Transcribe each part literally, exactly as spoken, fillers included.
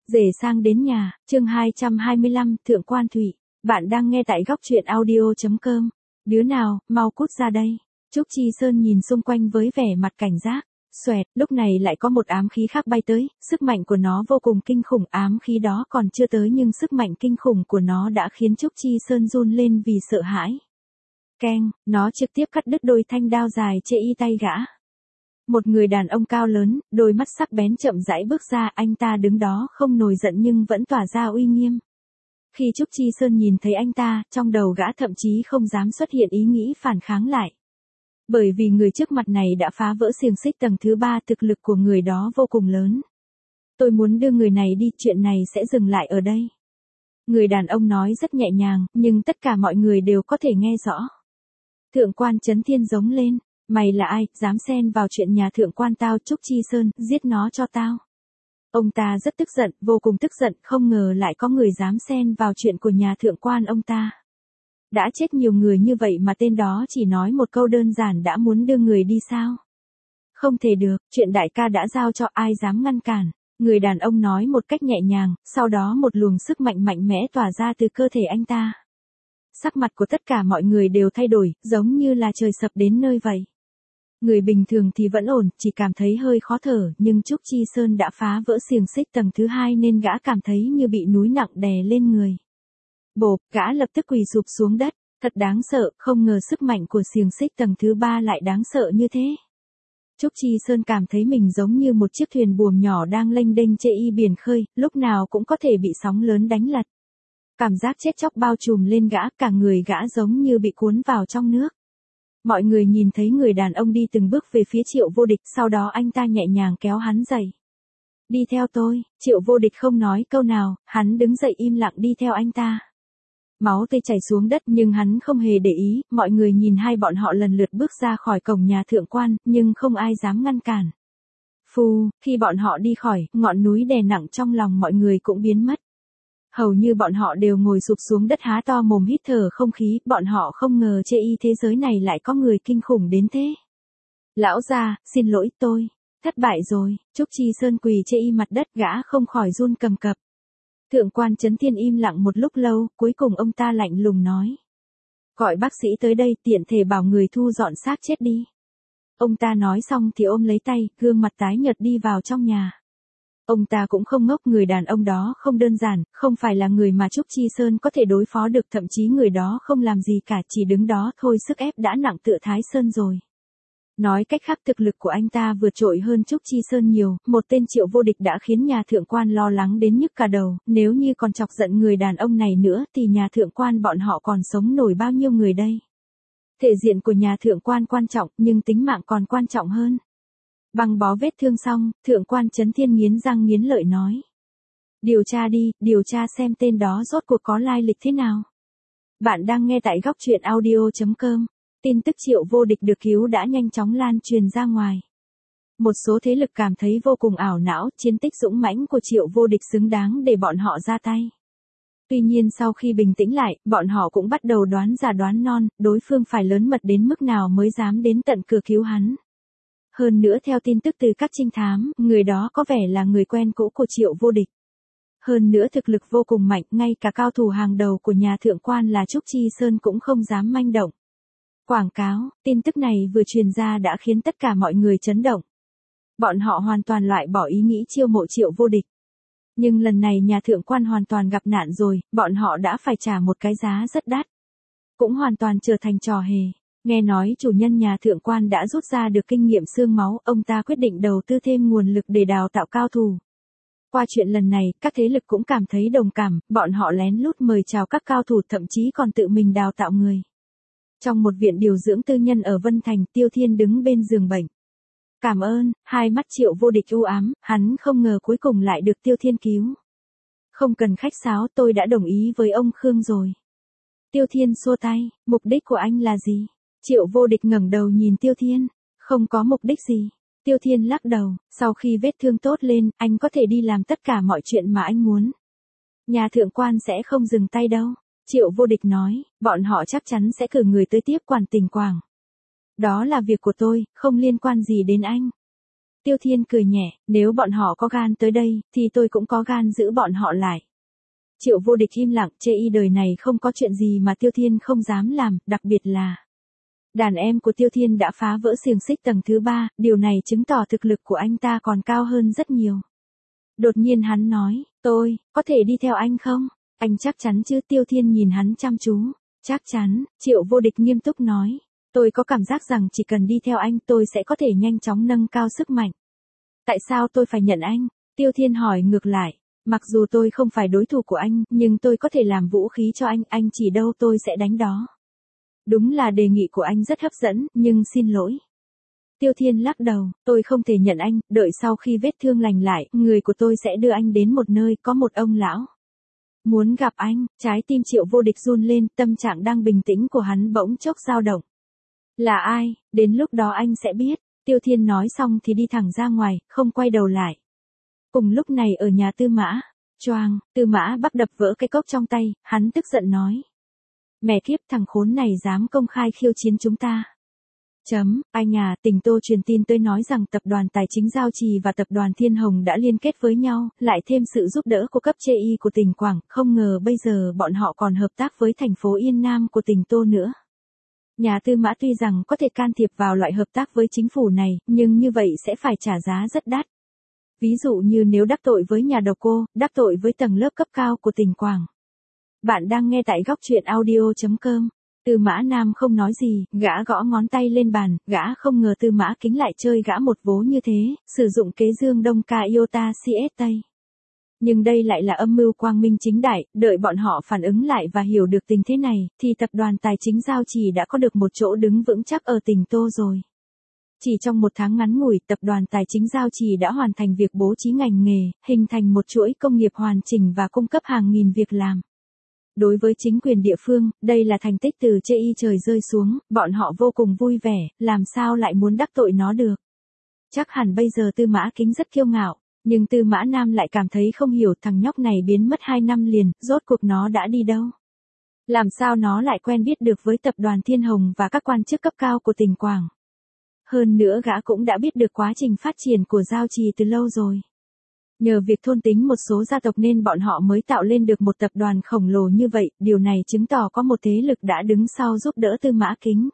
Rể sang đến nhà, chương hai trăm hai mươi lăm, Thượng quan Thụy. Bạn đang nghe tại góc truyện audio chấm com. Đứa nào, mau cút ra đây. Trúc Chi Sơn nhìn xung quanh với vẻ mặt cảnh giác. Xoẹt, lúc này lại có một ám khí khác bay tới, sức mạnh của nó vô cùng kinh khủng, ám khí đó còn chưa tới nhưng sức mạnh kinh khủng của nó đã khiến Trúc Chi Sơn run lên vì sợ hãi. Keng, nó trực tiếp cắt đứt đôi thanh đao dài chê y tay gã. Một người đàn ông cao lớn, đôi mắt sắc bén chậm rãi bước ra, anh ta đứng đó không nổi giận nhưng vẫn tỏa ra uy nghiêm. Khi Trúc Chi Sơn nhìn thấy anh ta, trong đầu gã thậm chí không dám xuất hiện ý nghĩ phản kháng lại. Bởi vì người trước mặt này đã phá vỡ xiềng xích tầng thứ ba, thực lực của người đó vô cùng lớn. Tôi muốn đưa người này đi, chuyện này sẽ dừng lại ở đây. Người đàn ông nói rất nhẹ nhàng, nhưng tất cả mọi người đều có thể nghe rõ. Thượng quan Chấn Thiên giống lên. Mày là ai, dám xen vào chuyện nhà thượng quan tao? Trúc Chi Sơn, giết nó cho tao. Ông ta rất tức giận, vô cùng tức giận, không ngờ lại có người dám xen vào chuyện của nhà thượng quan ông ta. Đã chết nhiều người như vậy mà tên đó chỉ nói một câu đơn giản đã muốn đưa người đi sao? Không thể được, chuyện đại ca đã giao cho, ai dám ngăn cản. Người đàn ông nói một cách nhẹ nhàng, sau đó một luồng sức mạnh mạnh mẽ tỏa ra từ cơ thể anh ta. Sắc mặt của tất cả mọi người đều thay đổi, giống như là trời sập đến nơi vậy. Người bình thường thì vẫn ổn, chỉ cảm thấy hơi khó thở, nhưng Trúc Chi Sơn đã phá vỡ xiềng xích tầng thứ hai nên gã cảm thấy như bị núi nặng đè lên người. Bộp, gã lập tức quỳ sụp xuống đất, thật đáng sợ, không ngờ sức mạnh của xiềng xích tầng thứ ba lại đáng sợ như thế. Trúc Chi Sơn cảm thấy mình giống như một chiếc thuyền buồm nhỏ đang lênh đênh trên y biển khơi, lúc nào cũng có thể bị sóng lớn đánh lật. Cảm giác chết chóc bao trùm lên gã, cả người gã giống như bị cuốn vào trong nước. Mọi người nhìn thấy người đàn ông đi từng bước về phía Triệu Vô Địch, sau đó anh ta nhẹ nhàng kéo hắn dậy. Đi theo tôi, Triệu Vô Địch không nói câu nào, hắn đứng dậy im lặng đi theo anh ta. Máu tươi chảy xuống đất nhưng hắn không hề để ý, mọi người nhìn hai bọn họ lần lượt bước ra khỏi cổng nhà thượng quan, nhưng không ai dám ngăn cản. Phù, khi bọn họ đi khỏi, ngọn núi đè nặng trong lòng mọi người cũng biến mất. Hầu như bọn họ đều ngồi sụp xuống đất há to mồm hít thở không khí, bọn họ không ngờ chê y thế giới này lại có người kinh khủng đến thế. Lão gia, xin lỗi tôi, thất bại rồi. Trúc Chi Sơn quỳ chê y mặt đất, gã không khỏi run cầm cập. Thượng quan Chấn Thiên im lặng một lúc lâu, cuối cùng ông ta lạnh lùng nói. Gọi bác sĩ tới đây, tiện thể bảo người thu dọn xác chết đi. Ông ta nói xong thì ôm lấy tay, gương mặt tái nhợt đi vào trong nhà. Ông ta cũng không ngốc, người đàn ông đó không đơn giản, không phải là người mà Trúc Chi Sơn có thể đối phó được, thậm chí người đó không làm gì cả, chỉ đứng đó thôi sức ép đã nặng tựa Thái Sơn rồi. Nói cách khác, thực lực của anh ta vượt trội hơn Trúc Chi Sơn nhiều, một tên Triệu Vô Địch đã khiến nhà thượng quan lo lắng đến nhức cả đầu, nếu như còn chọc giận người đàn ông này nữa thì nhà thượng quan bọn họ còn sống nổi bao nhiêu người đây. Thể diện của nhà thượng quan quan trọng, nhưng tính mạng còn quan trọng hơn. Băng bó vết thương xong, thượng quan Chấn Thiên nghiến răng nghiến lợi nói. Điều tra đi, điều tra xem tên đó rốt cuộc có lai lịch thế nào. Bạn đang nghe tại góc truyện audio chấm com. Tin tức Triệu Vô Địch được cứu đã nhanh chóng lan truyền ra ngoài. Một số thế lực cảm thấy vô cùng ảo não, chiến tích dũng mãnh của Triệu Vô Địch xứng đáng để bọn họ ra tay. Tuy nhiên sau khi bình tĩnh lại, bọn họ cũng bắt đầu đoán già đoán non, đối phương phải lớn mật đến mức nào mới dám đến tận cửa cứu hắn. Hơn nữa theo tin tức từ các trinh thám, người đó có vẻ là người quen cũ của Triệu Vô Địch. Hơn nữa thực lực vô cùng mạnh, ngay cả cao thủ hàng đầu của nhà thượng quan là Trúc Chi Sơn cũng không dám manh động. Quảng cáo, tin tức này vừa truyền ra đã khiến tất cả mọi người chấn động. Bọn họ hoàn toàn loại bỏ ý nghĩ chiêu mộ Triệu Vô Địch. Nhưng lần này nhà thượng quan hoàn toàn gặp nạn rồi, bọn họ đã phải trả một cái giá rất đắt. Cũng hoàn toàn trở thành trò hề. Nghe nói chủ nhân nhà thượng quan đã rút ra được kinh nghiệm xương máu, ông ta quyết định đầu tư thêm nguồn lực để đào tạo cao thủ. Qua chuyện lần này, các thế lực cũng cảm thấy đồng cảm, bọn họ lén lút mời chào các cao thủ, thậm chí còn tự mình đào tạo người. Trong một viện điều dưỡng tư nhân ở Vân Thành, Tiêu Thiên đứng bên giường bệnh. Cảm ơn, hai mắt Triệu Vô Địch u ám, hắn không ngờ cuối cùng lại được Tiêu Thiên cứu. Không cần khách sáo, tôi đã đồng ý với ông Khương rồi. Tiêu Thiên xua tay, mục đích của anh là gì? Triệu Vô Địch ngẩng đầu nhìn Tiêu Thiên, không có mục đích gì. Tiêu Thiên lắc đầu, sau khi vết thương tốt lên, anh có thể đi làm tất cả mọi chuyện mà anh muốn. Nhà thượng quan sẽ không dừng tay đâu. Triệu Vô Địch nói, bọn họ chắc chắn sẽ cử người tới tiếp quản Tỉnh Quảng. Đó là việc của tôi, không liên quan gì đến anh. Tiêu Thiên cười nhẹ, nếu bọn họ có gan tới đây, thì tôi cũng có gan giữ bọn họ lại. Triệu Vô Địch im lặng, chê y đời này không có chuyện gì mà Tiêu Thiên không dám làm, đặc biệt là đàn em của Tiêu Thiên đã phá vỡ xiềng xích tầng thứ ba, điều này chứng tỏ thực lực của anh ta còn cao hơn rất nhiều. Đột nhiên hắn nói, tôi, có thể đi theo anh không? Anh chắc chắn chứ? Tiêu Thiên nhìn hắn chăm chú. Chắc chắn, Triệu Vô Địch nghiêm túc nói. Tôi có cảm giác rằng chỉ cần đi theo anh tôi sẽ có thể nhanh chóng nâng cao sức mạnh. Tại sao tôi phải nhận anh? Tiêu Thiên hỏi ngược lại. Mặc dù tôi không phải đối thủ của anh, nhưng tôi có thể làm vũ khí cho anh, anh chỉ đâu tôi sẽ đánh đó. Đúng là đề nghị của anh rất hấp dẫn, nhưng xin lỗi. Tiêu Thiên lắc đầu, tôi không thể nhận anh, đợi sau khi vết thương lành lại, người của tôi sẽ đưa anh đến một nơi có một ông lão. Muốn gặp anh, trái tim Triệu Vô Địch run lên, tâm trạng đang bình tĩnh của hắn bỗng chốc dao động. Là ai, đến lúc đó anh sẽ biết. Tiêu Thiên nói xong thì đi thẳng ra ngoài, không quay đầu lại. Cùng lúc này ở nhà Tư Mã, choang, Tư Mã Bắc đập vỡ cái cốc trong tay, hắn tức giận nói. Mẹ kiếp, thằng khốn này dám công khai khiêu chiến chúng ta. Chấm, anh à, Tình Tô truyền tin tới nói rằng tập đoàn Tài chính Giao Trì và tập đoàn Thiên Hồng đã liên kết với nhau, lại thêm sự giúp đỡ của cấp chê y của tỉnh Quảng, không ngờ bây giờ bọn họ còn hợp tác với thành phố Yên Nam của Tình Tô nữa. Nhà Tư Mã tuy rằng có thể can thiệp vào loại hợp tác với chính phủ này, nhưng như vậy sẽ phải trả giá rất đắt. Ví dụ như nếu đắc tội với nhà độc cô, đắc tội với tầng lớp cấp cao của tỉnh Quảng. Bạn đang nghe tại góc truyện audio chấm com. Tư Mã Nam không nói gì, gã gõ ngón tay lên bàn, gã không ngờ Tư Mã Kính lại chơi gã một vố như thế, sử dụng kế Dương Đông Ca Iota xê ét Tây. Nhưng đây lại là âm mưu quang minh chính đại, đợi bọn họ phản ứng lại và hiểu được tình thế này, thì tập đoàn Tài chính Giao Trì đã có được một chỗ đứng vững chắc ở tỉnh Tô rồi. Chỉ trong một tháng ngắn ngủi, tập đoàn Tài chính Giao Trì đã hoàn thành việc bố trí ngành nghề, hình thành một chuỗi công nghiệp hoàn chỉnh và cung cấp hàng nghìn việc làm. Đối với chính quyền địa phương, đây là thành tích từ chê y trời rơi xuống, bọn họ vô cùng vui vẻ, làm sao lại muốn đắc tội nó được. Chắc hẳn bây giờ Tư Mã Kính rất kiêu ngạo, nhưng Tư Mã Nam lại cảm thấy không hiểu thằng nhóc này biến mất hai năm liền, rốt cuộc nó đã đi đâu. Làm sao nó lại quen biết được với tập đoàn Thiên Hồng và các quan chức cấp cao của tỉnh Quảng. Hơn nữa gã cũng đã biết được quá trình phát triển của Giao Trì từ lâu rồi. Nhờ việc thôn tính một số gia tộc nên bọn họ mới tạo lên được một tập đoàn khổng lồ như vậy, điều này chứng tỏ có một thế lực đã đứng sau giúp đỡ Tư Mã Kính.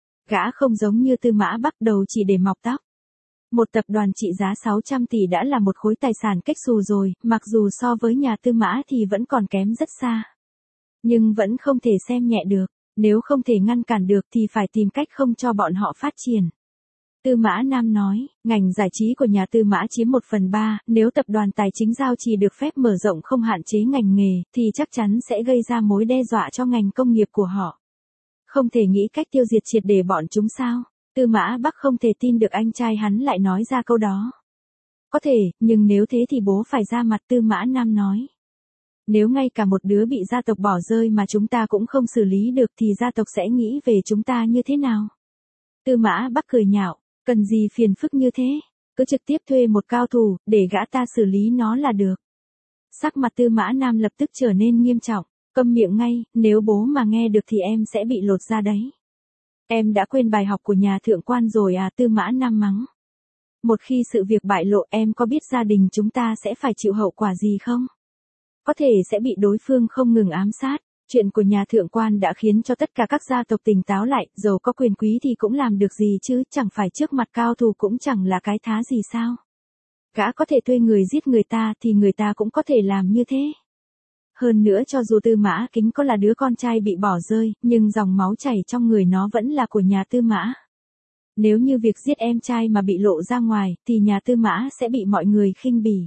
Gã không giống như Tư Mã Bắc đầu chỉ để mọc tóc. Một tập đoàn trị giá sáu trăm tỷ đã là một khối tài sản cách xù rồi, mặc dù so với nhà Tư Mã thì vẫn còn kém rất xa. Nhưng vẫn không thể xem nhẹ được, nếu không thể ngăn cản được thì phải tìm cách không cho bọn họ phát triển. Tư Mã Nam nói, ngành giải trí của nhà Tư Mã chiếm một phần ba, nếu tập đoàn Tài chính Giao Trì được phép mở rộng không hạn chế ngành nghề, thì chắc chắn sẽ gây ra mối đe dọa cho ngành công nghiệp của họ. Không thể nghĩ cách tiêu diệt triệt để bọn chúng sao? Tư Mã Bắc không thể tin được anh trai hắn lại nói ra câu đó. Có thể, nhưng nếu thế thì bố phải ra mặt. Tư Mã Nam nói. Nếu ngay cả một đứa bị gia tộc bỏ rơi mà chúng ta cũng không xử lý được thì gia tộc sẽ nghĩ về chúng ta như thế nào? Tư Mã Bắc cười nhạo. Cần gì phiền phức như thế, cứ trực tiếp thuê một cao thủ, để gã ta xử lý nó là được. Sắc mặt Tư Mã Nam lập tức trở nên nghiêm trọng, câm miệng ngay, nếu bố mà nghe được thì em sẽ bị lột da đấy. Em đã quên bài học của nhà thượng quan rồi à? Tư Mã Nam mắng. Một khi sự việc bại lộ em có biết gia đình chúng ta sẽ phải chịu hậu quả gì không? Có thể sẽ bị đối phương không ngừng ám sát. Chuyện của nhà thượng quan đã khiến cho tất cả các gia tộc tỉnh táo lại, dầu có quyền quý thì cũng làm được gì chứ, chẳng phải trước mặt cao thủ cũng chẳng là cái thá gì sao. Gã có thể thuê người giết người ta thì người ta cũng có thể làm như thế. Hơn nữa cho dù Tư Mã Kính có là đứa con trai bị bỏ rơi, nhưng dòng máu chảy trong người nó vẫn là của nhà Tư Mã. Nếu như việc giết em trai mà bị lộ ra ngoài, thì nhà Tư Mã sẽ bị mọi người khinh bỉ.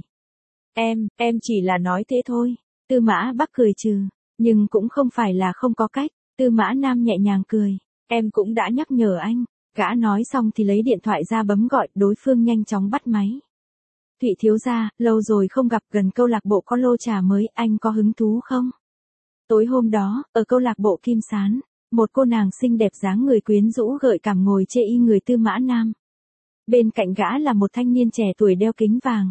Em, em chỉ là nói thế thôi. Tư Mã Bắc cười trừ. Nhưng cũng không phải là không có cách. Tư Mã Nam nhẹ nhàng cười. Em cũng đã nhắc nhở anh. Gã nói xong thì lấy điện thoại ra bấm gọi, đối phương nhanh chóng bắt máy. Thụy thiếu gia, lâu rồi không gặp, gần câu lạc bộ có lô trà mới, anh có hứng thú không? Tối hôm đó, ở câu lạc bộ Kim Sán, một cô nàng xinh đẹp dáng người quyến rũ gợi cảm ngồi chê y người Tư Mã Nam. Bên cạnh gã là một thanh niên trẻ tuổi đeo kính vàng.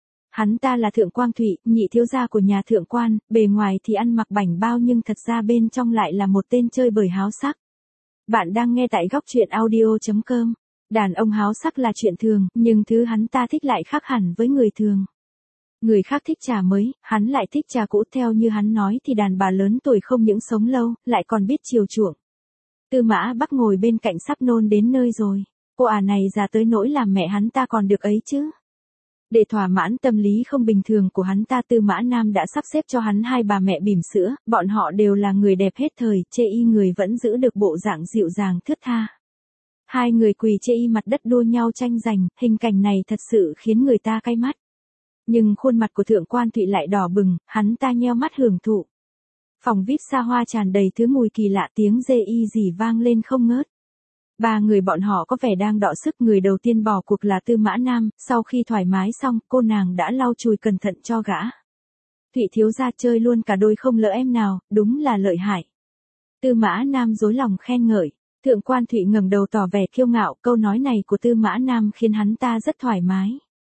Hắn ta là Thượng Quang Thụy, nhị thiếu gia của nhà thượng quan, bề ngoài thì ăn mặc bảnh bao nhưng thật ra bên trong lại là một tên chơi bời háo sắc. Bạn đang nghe tại góc truyện audio chấm com. Đàn ông háo sắc là chuyện thường, nhưng thứ hắn ta thích lại khác hẳn với người thường. Người khác thích trà mới, hắn lại thích trà cũ. Theo như hắn nói thì đàn bà lớn tuổi không những sống lâu, lại còn biết chiều chuộng. Tư Mã Bắc ngồi bên cạnh sắp nôn đến nơi rồi. Cô à này già tới nỗi làm mẹ hắn ta còn được ấy chứ. Để thỏa mãn tâm lý không bình thường của hắn ta, Tư Mã Nam đã sắp xếp cho hắn hai bà mẹ bỉm sữa, bọn họ đều là người đẹp hết thời, chê y người vẫn giữ được bộ dạng dịu dàng thướt tha. Hai người quỳ chê y mặt đất đua nhau tranh giành, hình cảnh này thật sự khiến người ta cay mắt. Nhưng khuôn mặt của Thượng Quan Thụy lại đỏ bừng, hắn ta nheo mắt hưởng thụ. Phòng vê i pê xa hoa tràn đầy thứ mùi kỳ lạ, tiếng dê y rỉ vang lên không ngớt. Ba người bọn họ có vẻ đang đọ sức. Người đầu tiên bỏ cuộc là Tư Mã Nam, sau khi thoải mái xong, cô nàng đã lau chùi cẩn thận cho gã. Thụy thiếu gia chơi luôn cả đôi không lỡ em nào, đúng là lợi hại. Tư Mã Nam dối lòng khen ngợi. Thượng Quan Thụy ngẩng đầu tỏ vẻ kiêu ngạo, câu nói này của Tư Mã Nam khiến hắn ta rất thoải mái.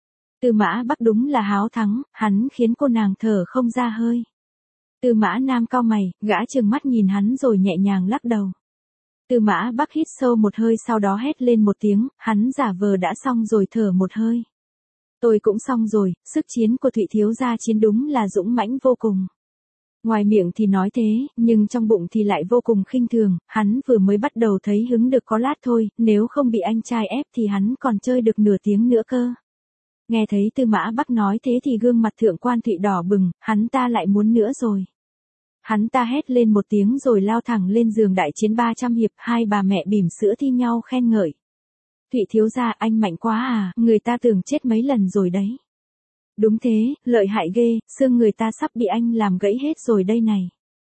Tư Mã Bắc đúng là háo thắng, hắn khiến cô nàng thở không ra hơi. Tư Mã Nam cau mày, gã trừng mắt nhìn hắn rồi nhẹ nhàng lắc đầu. Tư Mã Bắc hít sâu một hơi sau đó hét lên một tiếng, hắn giả vờ đã xong rồi thở một hơi. Tôi cũng xong rồi, sức chiến của Thụy thiếu gia chiến đúng là dũng mãnh vô cùng. Ngoài miệng thì nói thế, nhưng trong bụng thì lại vô cùng khinh thường, hắn vừa mới bắt đầu thấy hứng được có lát thôi, nếu không bị anh trai ép thì hắn còn chơi được nửa tiếng nữa cơ. Nghe thấy Tư Mã Bắc nói thế thì gương mặt Thượng Quan Thụy đỏ bừng, hắn ta lại muốn nữa rồi. Hắn ta hét lên một tiếng rồi lao thẳng lên giường đại chiến ba trăm hiệp, hai bà mẹ bỉm sữa thi nhau khen ngợi. Thụy thiếu gia anh mạnh quá à, người ta tưởng chết mấy lần rồi đấy. Đúng thế, lợi hại ghê, xương người ta sắp bị anh làm gãy hết rồi đây này.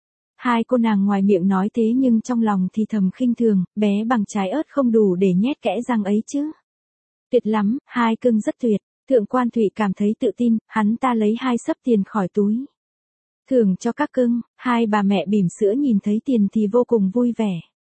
Hai cô nàng ngoài miệng nói thế nhưng trong lòng thì thầm khinh thường, bé bằng trái ớt không đủ để nhét kẽ răng ấy chứ. Tuyệt lắm, hai cưng rất tuyệt. Thượng Quan Thụy cảm thấy tự tin, hắn ta lấy hai xấp tiền khỏi túi. Thưởng cho các cưng, hai bà mẹ bỉm sữa nhìn thấy tiền thì vô cùng vui vẻ.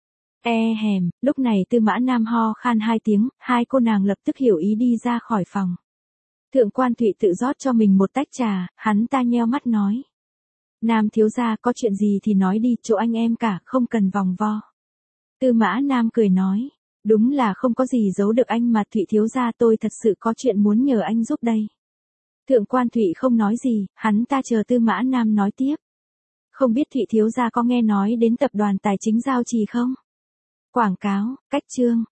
E hèm, lúc này Tư Mã Nam ho khan hai tiếng, hai cô nàng lập tức hiểu ý đi ra khỏi phòng. Thượng Quan Thụy tự rót cho mình một tách trà, hắn ta nheo mắt nói. Nam thiếu gia có chuyện gì thì nói đi, chỗ anh em cả, không cần vòng vo. Tư Mã Nam cười nói. Đúng là không có gì giấu được anh mà Thụy thiếu gia, tôi thật sự có chuyện muốn nhờ anh giúp đây. Thượng Quan Thụy không nói gì, hắn ta chờ Tư Mã Nam nói tiếp. Không biết Thụy thiếu gia có nghe nói đến tập đoàn tài chính Giao Trì không? Quảng cáo, cách chương.